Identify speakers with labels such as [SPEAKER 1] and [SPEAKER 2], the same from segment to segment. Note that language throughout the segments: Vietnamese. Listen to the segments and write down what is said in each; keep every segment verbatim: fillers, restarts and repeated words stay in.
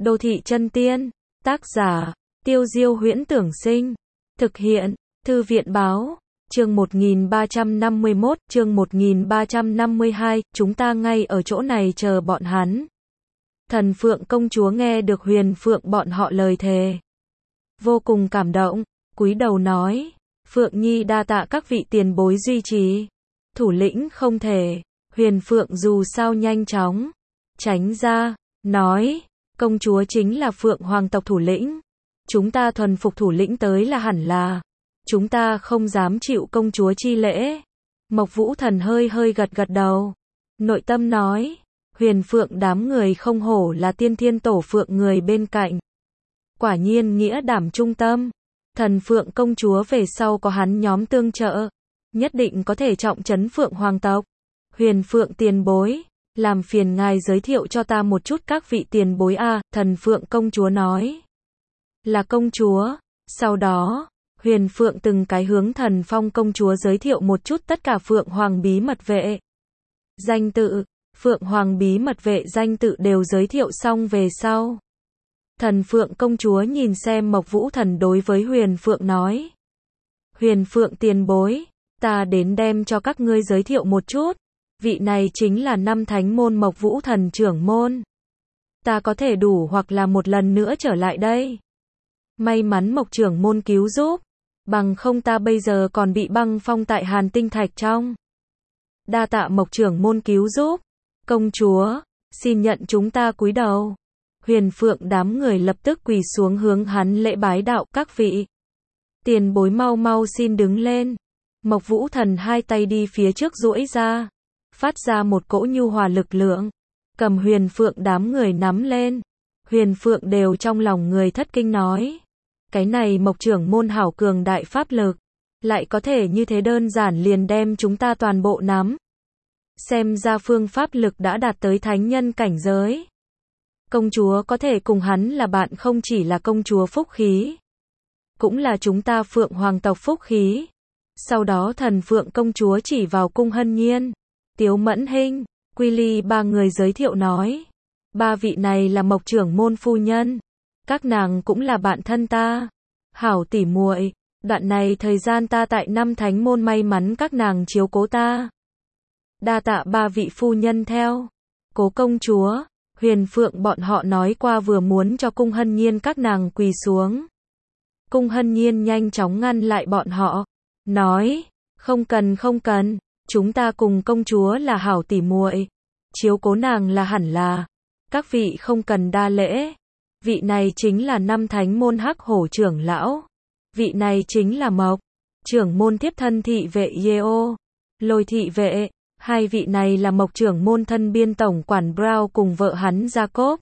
[SPEAKER 1] Đô thị chân tiên, tác giả, Tiêu Diêu Huyễn Tưởng Sinh, thực hiện, Thư viện báo, chương một nghìn ba trăm năm mươi mốt, chương một nghìn ba trăm năm mươi hai, chúng ta ngay ở chỗ này chờ bọn hắn. Thần Phượng công chúa nghe được Huyền Phượng bọn họ lời thề, vô cùng cảm động, cúi đầu nói, Phượng Nhi đa tạ các vị tiền bối duy trì, thủ lĩnh không thể, Huyền Phượng dù sao nhanh chóng, tránh ra, nói, công chúa chính là Phượng Hoàng tộc thủ lĩnh, chúng ta thuần phục thủ lĩnh tới là hẳn là, chúng ta không dám chịu công chúa chi lễ. Mộc Vũ Thần hơi hơi gật gật đầu, nội tâm nói, Huyền Phượng đám người không hổ là tiên thiên tổ phượng người bên cạnh. Quả nhiên nghĩa đảm trung tâm, thần Phượng công chúa về sau có hắn nhóm tương trợ, nhất định có thể trọng trấn Phượng Hoàng tộc. Huyền Phượng tiền bối, làm phiền ngài giới thiệu cho ta một chút các vị tiền bối a, à, thần Phượng công chúa nói. Là công chúa, sau đó, Huyền Phượng từng cái hướng thần Phong công chúa giới thiệu một chút tất cả Phượng Hoàng bí mật vệ. Danh tự, Phượng Hoàng bí mật vệ danh tự đều giới thiệu xong về sau. Thần Phượng công chúa nhìn xem Mộc Vũ Thần đối với Huyền Phượng nói. Huyền Phượng tiền bối, ta đến đem cho các ngươi giới thiệu một chút. Vị này chính là năm thánh môn Mộc Vũ Thần trưởng môn. Ta có thể đủ hoặc là một lần nữa trở lại đây. May mắn Mộc trưởng môn cứu giúp. Bằng không ta bây giờ còn bị băng phong tại Hàn Tinh Thạch trong. Đa tạ Mộc trưởng môn cứu giúp. Công chúa, xin nhận chúng ta cúi đầu. Huyền Phượng đám người lập tức quỳ xuống hướng hắn lễ bái đạo các vị. Tiền bối mau mau xin đứng lên. Mộc Vũ Thần hai tay đi phía trước duỗi ra. Phát ra một cỗ nhu hòa lực lượng. Cầm Huyền Phượng đám người nắm lên. Huyền Phượng đều trong lòng người thất kinh nói. Cái này Mộc trưởng môn hảo cường đại pháp lực. Lại có thể như thế đơn giản liền đem chúng ta toàn bộ nắm. Xem ra phương pháp lực đã đạt tới thánh nhân cảnh giới. Công chúa có thể cùng hắn là bạn không chỉ là công chúa phúc khí. Cũng là chúng ta Phượng Hoàng tộc phúc khí. Sau đó thần Phượng công chúa chỉ vào Cung Hân Nhiên, Tiếu Mẫn Hinh, Quy Ly ba người giới thiệu nói. Ba vị này là Mộc trưởng môn phu nhân. Các nàng cũng là bạn thân ta. Hảo tỉ muội, đoạn này thời gian ta tại năm thánh môn may mắn các nàng chiếu cố ta. Đa tạ ba vị phu nhân theo. Cố công chúa, Huyền Phượng bọn họ nói qua vừa muốn cho Cung Hân Nhiên các nàng quỳ xuống. Cung Hân Nhiên nhanh chóng ngăn lại bọn họ. Nói, không cần không cần, chúng ta cùng công chúa là hảo tỉ muội, chiếu cố nàng là hẳn là. Các vị không cần đa lễ. Vị này chính là năm thánh môn Hắc Hổ trưởng lão. Vị này chính là Mộc trưởng môn tiếp thân thị vệ Yeo, Lôi thị vệ. Hai vị này là Mộc trưởng môn thân biên tổng quản Brown cùng vợ hắn Jacob.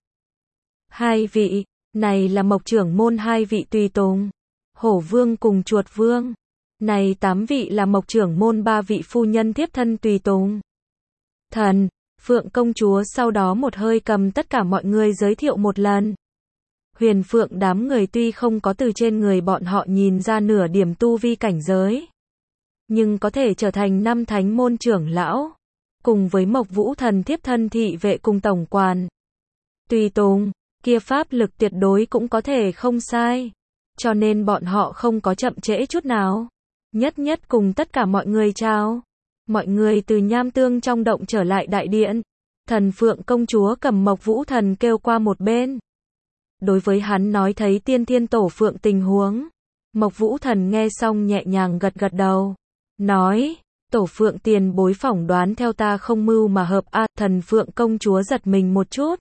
[SPEAKER 1] Hai vị này là Mộc trưởng môn hai vị tùy tùng, Hổ Vương cùng Chuột Vương. Này tám vị là Mộc trưởng môn ba vị phu nhân tiếp thân tùy tùng. Thần Phượng công chúa sau đó một hơi cầm tất cả mọi người giới thiệu một lần. Huyền Phượng đám người tuy không có từ trên người bọn họ nhìn ra nửa điểm tu vi cảnh giới, nhưng có thể trở thành năm thánh môn trưởng lão, cùng với Mộc Vũ Thần tiếp thân thị vệ cùng tổng quản tùy tùng, kia pháp lực tuyệt đối cũng có thể không sai, cho nên bọn họ không có chậm trễ chút nào, nhất nhất cùng tất cả mọi người chào. Mọi người từ nham tương trong động trở lại đại điện. Thần Phượng công chúa cầm Mộc Vũ Thần kêu qua một bên. Đối với hắn nói thấy tiên thiên tổ phượng tình huống, Mộc Vũ Thần nghe xong nhẹ nhàng gật gật đầu. Nói, tổ phượng tiền bối phỏng đoán theo ta không mưu mà hợp a. À, thần Phượng công chúa giật mình một chút.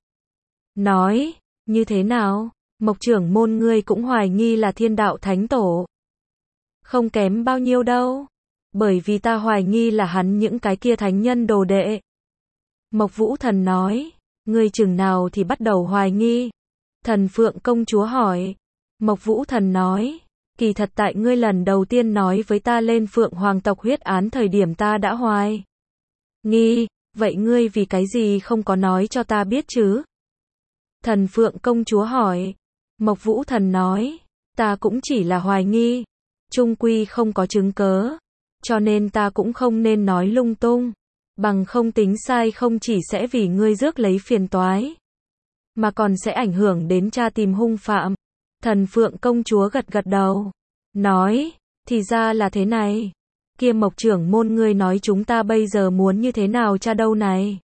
[SPEAKER 1] Nói, như thế nào, Mộc trưởng môn ngươi cũng hoài nghi là thiên đạo thánh tổ. Không kém bao nhiêu đâu. Bởi vì ta hoài nghi là hắn những cái kia thánh nhân đồ đệ. Mộc Vũ Thần nói, ngươi chừng nào thì bắt đầu hoài nghi? Thần Phượng công chúa hỏi. Mộc Vũ Thần nói, kỳ thật tại ngươi lần đầu tiên nói với ta lên Phượng Hoàng tộc huyết án thời điểm ta đã hoài nghi, vậy ngươi vì cái gì không có nói cho ta biết chứ? Thần Phượng công chúa hỏi. Mộc Vũ Thần nói, ta cũng chỉ là hoài nghi, chung quy không có chứng cớ, cho nên ta cũng không nên nói lung tung, bằng không tính sai không chỉ sẽ vì ngươi rước lấy phiền toái, mà còn sẽ ảnh hưởng đến tra tìm hung phạm. Thần Phượng công chúa gật gật đầu, nói, thì ra là thế này. Kia Mộc trưởng môn ngươi nói chúng ta bây giờ muốn như thế nào tra đâu này?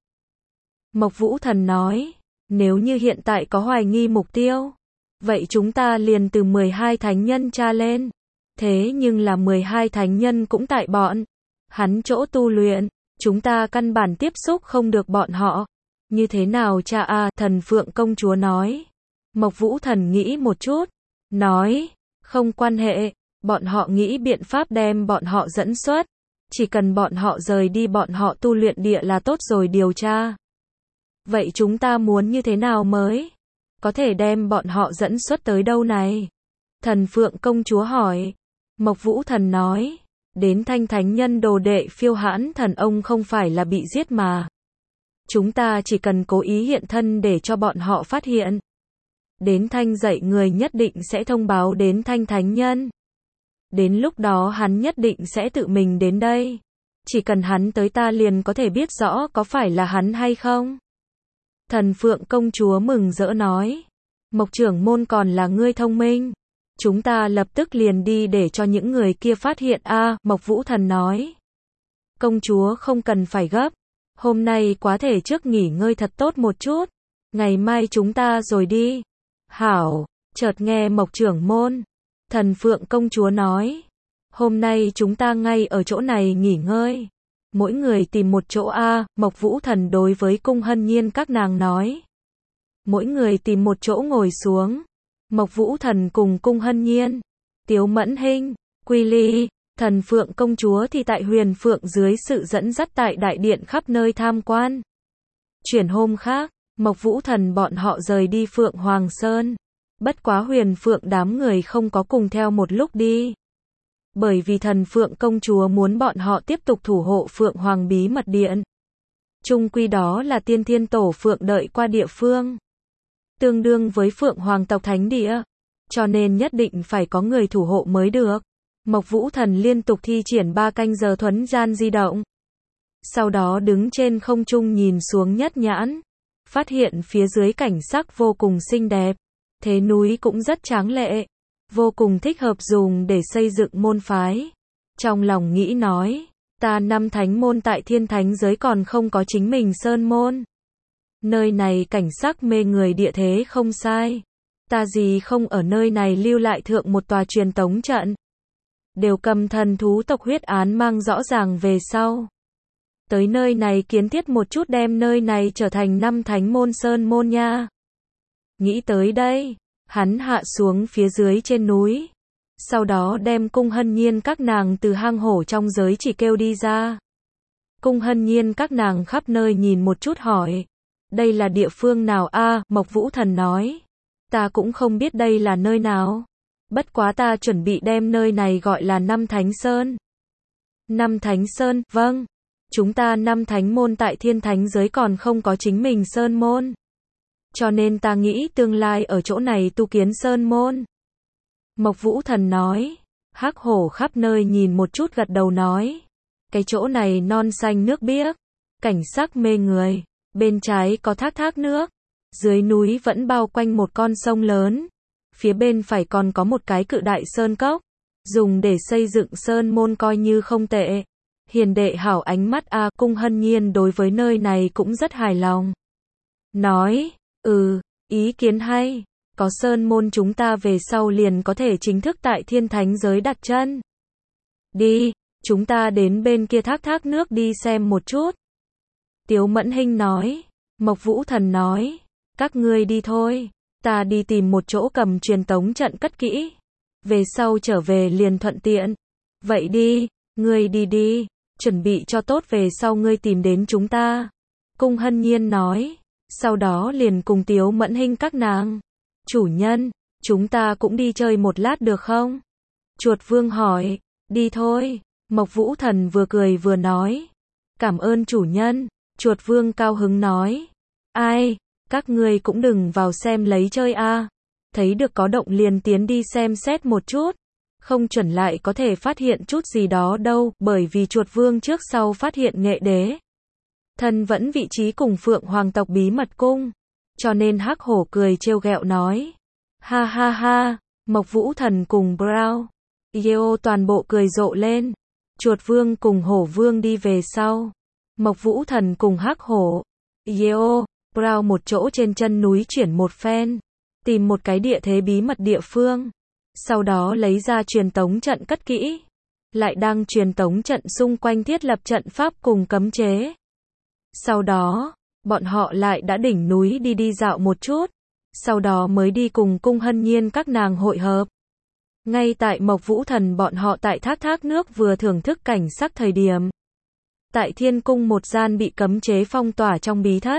[SPEAKER 1] Mộc Vũ Thần nói, nếu như hiện tại có hoài nghi mục tiêu, vậy chúng ta liền từ mười hai thánh nhân tra lên. Thế nhưng là mười hai thánh nhân cũng tại bọn hắn chỗ tu luyện, chúng ta căn bản tiếp xúc không được bọn họ. Như thế nào cha a? Thần Phượng công chúa nói. Mộc Vũ Thần nghĩ một chút, nói, không quan hệ, bọn họ nghĩ biện pháp đem bọn họ dẫn xuất, chỉ cần bọn họ rời đi bọn họ tu luyện địa là tốt rồi điều tra. Vậy chúng ta muốn như thế nào mới có thể đem bọn họ dẫn xuất tới đâu này? Thần Phượng công chúa hỏi. Mộc Vũ Thần nói, đến Thanh Thánh Nhân đồ đệ Phiêu Hãn Thần ông không phải là bị giết mà. Chúng ta chỉ cần cố ý hiện thân để cho bọn họ phát hiện. Đến Thanh dạy người nhất định sẽ thông báo đến Thanh Thánh Nhân. Đến lúc đó hắn nhất định sẽ tự mình đến đây. Chỉ cần hắn tới ta liền có thể biết rõ có phải là hắn hay không. Thần Phượng công chúa mừng rỡ nói, Mộc trưởng môn còn là ngươi thông minh. Chúng ta lập tức liền đi để cho những người kia phát hiện a. À, Mộc Vũ Thần nói, công chúa không cần phải gấp. Hôm nay quá thể trước nghỉ ngơi thật tốt một chút. Ngày mai chúng ta rồi đi. Hảo, chợt nghe Mộc trưởng môn. Thần Phượng công chúa nói, hôm nay chúng ta ngay ở chỗ này nghỉ ngơi. Mỗi người tìm một chỗ a. À, Mộc Vũ Thần đối với Cung Hân Nhiên các nàng nói. Mỗi người tìm một chỗ ngồi xuống. Mộc Vũ Thần cùng Cung Hân Nhiên, Tiếu Mẫn Hinh, Quy Ly, Thần Phượng công chúa thì tại Huyền Phượng dưới sự dẫn dắt tại đại điện khắp nơi tham quan. Chuyển hôm khác, Mộc Vũ Thần bọn họ rời đi Phượng Hoàng Sơn. Bất quá Huyền Phượng đám người không có cùng theo một lúc đi. Bởi vì Thần Phượng công chúa muốn bọn họ tiếp tục thủ hộ Phượng Hoàng bí mật điện. Chung quy đó là Tiên Thiên Tổ Phượng đợi qua địa phương. Tương đương với Phượng Hoàng tộc thánh địa. Cho nên nhất định phải có người thủ hộ mới được. Mộc Vũ Thần liên tục thi triển ba canh giờ thuấn gian di động. Sau đó đứng trên không trung nhìn xuống nhất nhãn. Phát hiện phía dưới cảnh sắc vô cùng xinh đẹp. Thế núi cũng rất tráng lệ. Vô cùng thích hợp dùng để xây dựng môn phái. Trong lòng nghĩ nói, ta năm thánh môn tại thiên thánh giới còn không có chính mình sơn môn. Nơi này cảnh sắc mê người địa thế không sai. Ta gì không ở nơi này lưu lại thượng một tòa truyền tống trận. Đều cầm thần thú tộc huyết án mang rõ ràng về sau. Tới nơi này kiến thiết một chút đem nơi này trở thành năm thánh môn sơn môn nha. Nghĩ tới đây, hắn hạ xuống phía dưới trên núi. Sau đó đem Cung Hân Nhiên các nàng từ hang hổ trong giới chỉ kêu đi ra. Cung Hân Nhiên các nàng khắp nơi nhìn một chút hỏi. Đây là địa phương nào a? À, Mộc Vũ Thần nói. Ta cũng không biết đây là nơi nào. Bất quá ta chuẩn bị đem nơi này gọi là Năm Thánh Sơn. Năm Thánh Sơn, vâng. Chúng ta năm thánh môn tại thiên thánh giới còn không có chính mình sơn môn. Cho nên ta nghĩ tương lai ở chỗ này tu kiến sơn môn. Mộc Vũ Thần nói. Hắc hổ khắp nơi nhìn một chút gật đầu nói. Cái chỗ này non xanh nước biếc. Cảnh sắc mê người. Bên trái có thác thác nước. Dưới núi vẫn bao quanh một con sông lớn. Phía bên phải còn có một cái cự đại sơn cốc. Dùng để xây dựng sơn môn coi như không tệ. Hiền đệ hảo ánh mắt a. À, Cung Hân Nhiên đối với nơi này cũng rất hài lòng. Nói, ừ, ý kiến hay. Có sơn môn chúng ta về sau liền có thể chính thức tại thiên thánh giới đặt chân. Đi, chúng ta đến bên kia thác thác nước đi xem một chút. Tiếu Mẫn Hinh nói. Mộc Vũ Thần nói. Các ngươi đi thôi. Ta đi tìm một chỗ cầm truyền tống trận cất kỹ. Về sau trở về liền thuận tiện. Vậy đi, ngươi đi đi. Chuẩn bị cho tốt về sau ngươi tìm đến chúng ta. Cung Hân Nhiên nói. Sau đó liền cùng Tiếu Mẫn Hinh các nàng. Chủ nhân, chúng ta cũng đi chơi một lát được không? Chuột Vương hỏi. Đi thôi. Mộc Vũ Thần vừa cười vừa nói. Cảm ơn chủ nhân. Chuột Vương cao hứng nói. Ai, các ngươi cũng đừng vào xem lấy chơi a. À. Thấy được có động liền tiến đi xem xét một chút. Không chuẩn lại có thể phát hiện chút gì đó đâu, bởi vì Chuột Vương trước sau phát hiện nghệ đế. Thân vẫn vị trí cùng Phượng Hoàng tộc bí mật cung. cho nên Hắc Hổ cười trêu ghẹo nói. Ha ha ha, Mộc Vũ Thần cùng Brown, Yeo toàn bộ cười rộ lên. Chuột Vương cùng Hổ Vương đi về sau. Mộc Vũ Thần cùng Hắc Hổ, Yeo, Brown một chỗ trên chân núi chuyển một phen, tìm một cái địa thế bí mật địa phương. Sau đó lấy ra truyền tống trận cất kỹ. Lại đang truyền tống trận xung quanh thiết lập trận pháp cùng cấm chế. Sau đó, bọn họ lại đã đỉnh núi đi đi dạo một chút. Sau đó mới đi cùng Cung Hân Nhiên các nàng hội hợp. Ngay tại Mộc Vũ Thần bọn họ tại thác thác nước vừa thưởng thức cảnh sắc thời điểm. Tại thiên cung một gian bị cấm chế phong tỏa trong bí thất.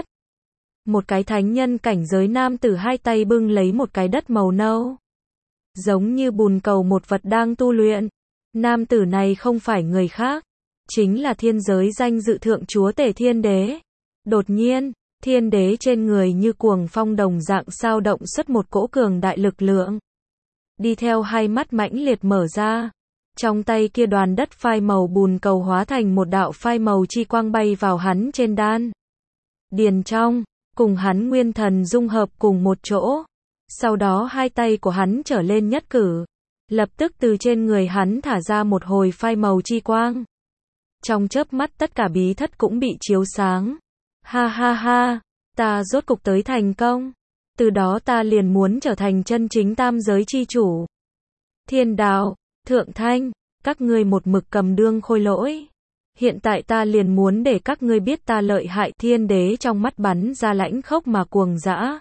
[SPEAKER 1] Một cái thánh nhân cảnh giới nam tử hai tay bưng lấy một cái đất màu nâu. Giống như bùn cầu một vật đang tu luyện. Nam tử này không phải người khác. Chính là thiên giới danh dự thượng chúa tể thiên đế. Đột nhiên, thiên đế trên người như cuồng phong đồng dạng sao động xuất một cỗ cường đại lực lượng. Đi theo hai mắt mãnh liệt mở ra. Trong tay kia đoàn đất phai màu bùn cầu hóa thành một đạo phai màu chi quang bay vào hắn trên đan điền trong, cùng hắn nguyên thần dung hợp cùng một chỗ. Sau đó hai tay của hắn trở lên nhất cử. Lập tức từ trên người hắn thả ra một hồi phai màu chi quang. Trong chớp mắt tất cả bí thất cũng bị chiếu sáng. Ha ha ha, ta rốt cục tới thành công. Từ đó ta liền muốn trở thành chân chính tam giới chi chủ. Thiên đạo, thượng thanh, các ngươi một mực cầm đương khôi lỗi. Hiện tại ta liền muốn để các ngươi biết ta lợi hại. Thiên đế trong mắt bắn ra lãnh khốc mà cuồng dã.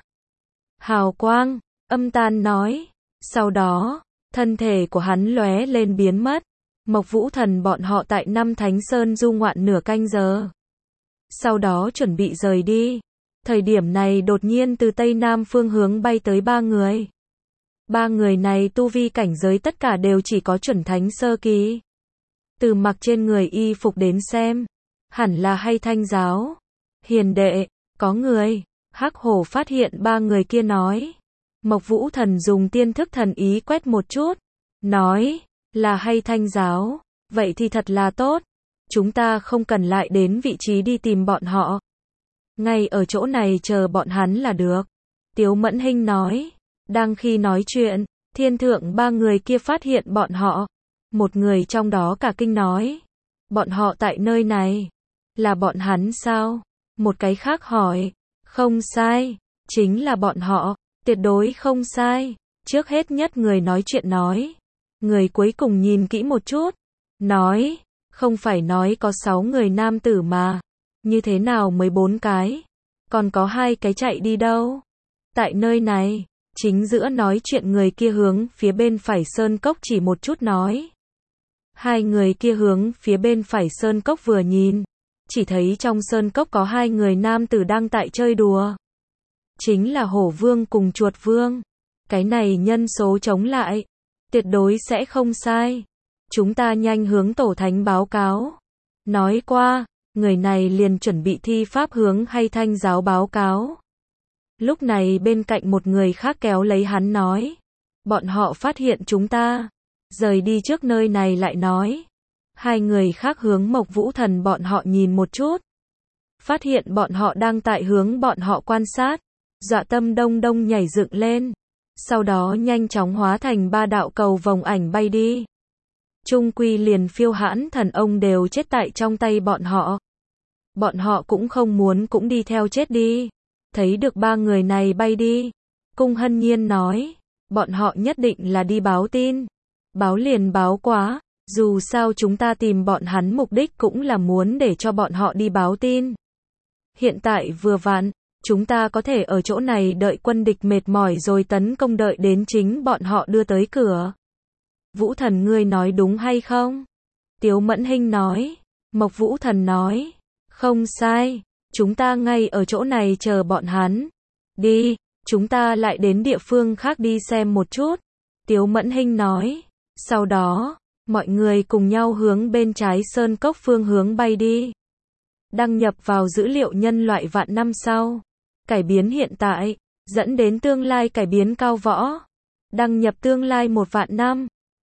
[SPEAKER 1] Hào quang, âm tan nói. Sau đó, thân thể của hắn lóe lên biến mất. Mộc Vũ Thần bọn họ tại năm Thánh Sơn du ngoạn nửa canh giờ. Sau đó chuẩn bị rời đi. Thời điểm này đột nhiên từ tây nam phương hướng bay tới ba người. Ba người này tu vi cảnh giới tất cả đều chỉ có chuẩn thánh sơ kỳ. Từ mặc trên người y phục đến xem, hẳn là hay thanh giáo. Hiền đệ, có người. Hắc Hổ phát hiện ba người kia nói. Mộc Vũ Thần dùng tiên thức thần ý quét một chút. Nói, là hay thanh giáo. Vậy thì thật là tốt. Chúng ta không cần lại đến vị trí đi tìm bọn họ. Ngay ở chỗ này chờ bọn hắn là được. Tiếu Mẫn Hinh nói. Đang khi nói chuyện, thiên thượng ba người kia phát hiện bọn họ. Một người trong đó cả kinh nói. Bọn họ tại nơi này. Là bọn hắn sao? Một cái khác hỏi. Không sai. Chính là bọn họ. Tuyệt đối không sai. Trước hết nhất người nói chuyện nói. Người cuối cùng nhìn kỹ một chút. Nói. Không phải nói có sáu người nam tử mà. Như thế nào mới bốn cái? Còn có hai cái chạy đi đâu? Tại nơi này. Chính giữa nói chuyện người kia hướng phía bên phải sơn cốc chỉ một chút nói. Hai người kia hướng phía bên phải sơn cốc vừa nhìn. Chỉ thấy trong sơn cốc có hai người nam tử đang tại chơi đùa. Chính là Hổ Vương cùng Chuột Vương. Cái này nhân số chống lại. Tuyệt đối sẽ không sai. Chúng ta nhanh hướng tổ thánh báo cáo. Nói qua, người này liền chuẩn bị thi pháp hướng hay thanh giáo báo cáo. Lúc này bên cạnh một người khác kéo lấy hắn nói. Bọn họ phát hiện chúng ta. Rời đi trước nơi này lại nói. Hai người khác hướng Mộc Vũ Thần bọn họ nhìn một chút. Phát hiện bọn họ đang tại hướng bọn họ quan sát. Dọa tâm đông đông nhảy dựng lên. Sau đó nhanh chóng hóa thành ba đạo cầu vòng ảnh bay đi. Trung quy liền phiêu hãn thần ông đều chết tại trong tay bọn họ. Bọn họ cũng không muốn cũng đi theo chết đi. Thấy được ba người này bay đi. Cung Hân Nhiên nói. Bọn họ nhất định là đi báo tin. Báo liền báo quá. Dù sao chúng ta tìm bọn hắn mục đích cũng là muốn để cho bọn họ đi báo tin. Hiện tại vừa vặn. Chúng ta có thể ở chỗ này đợi quân địch mệt mỏi rồi tấn công đợi đến chính bọn họ đưa tới cửa. Vũ Thần ngươi nói đúng hay không? Tiếu Mẫn Hinh nói. Mộc Vũ Thần nói. Không sai. Chúng ta ngay ở chỗ này chờ bọn hắn. Đi, chúng ta lại đến địa phương khác đi xem một chút. Tiếu Mẫn Hinh nói. Sau đó, mọi người cùng nhau hướng bên trái sơn cốc phương hướng bay đi. Đăng nhập vào dữ liệu nhân loại vạn năm sau. Cải biến hiện tại, dẫn đến tương lai cải biến cao võ. Đăng nhập tương lai một vạn năm.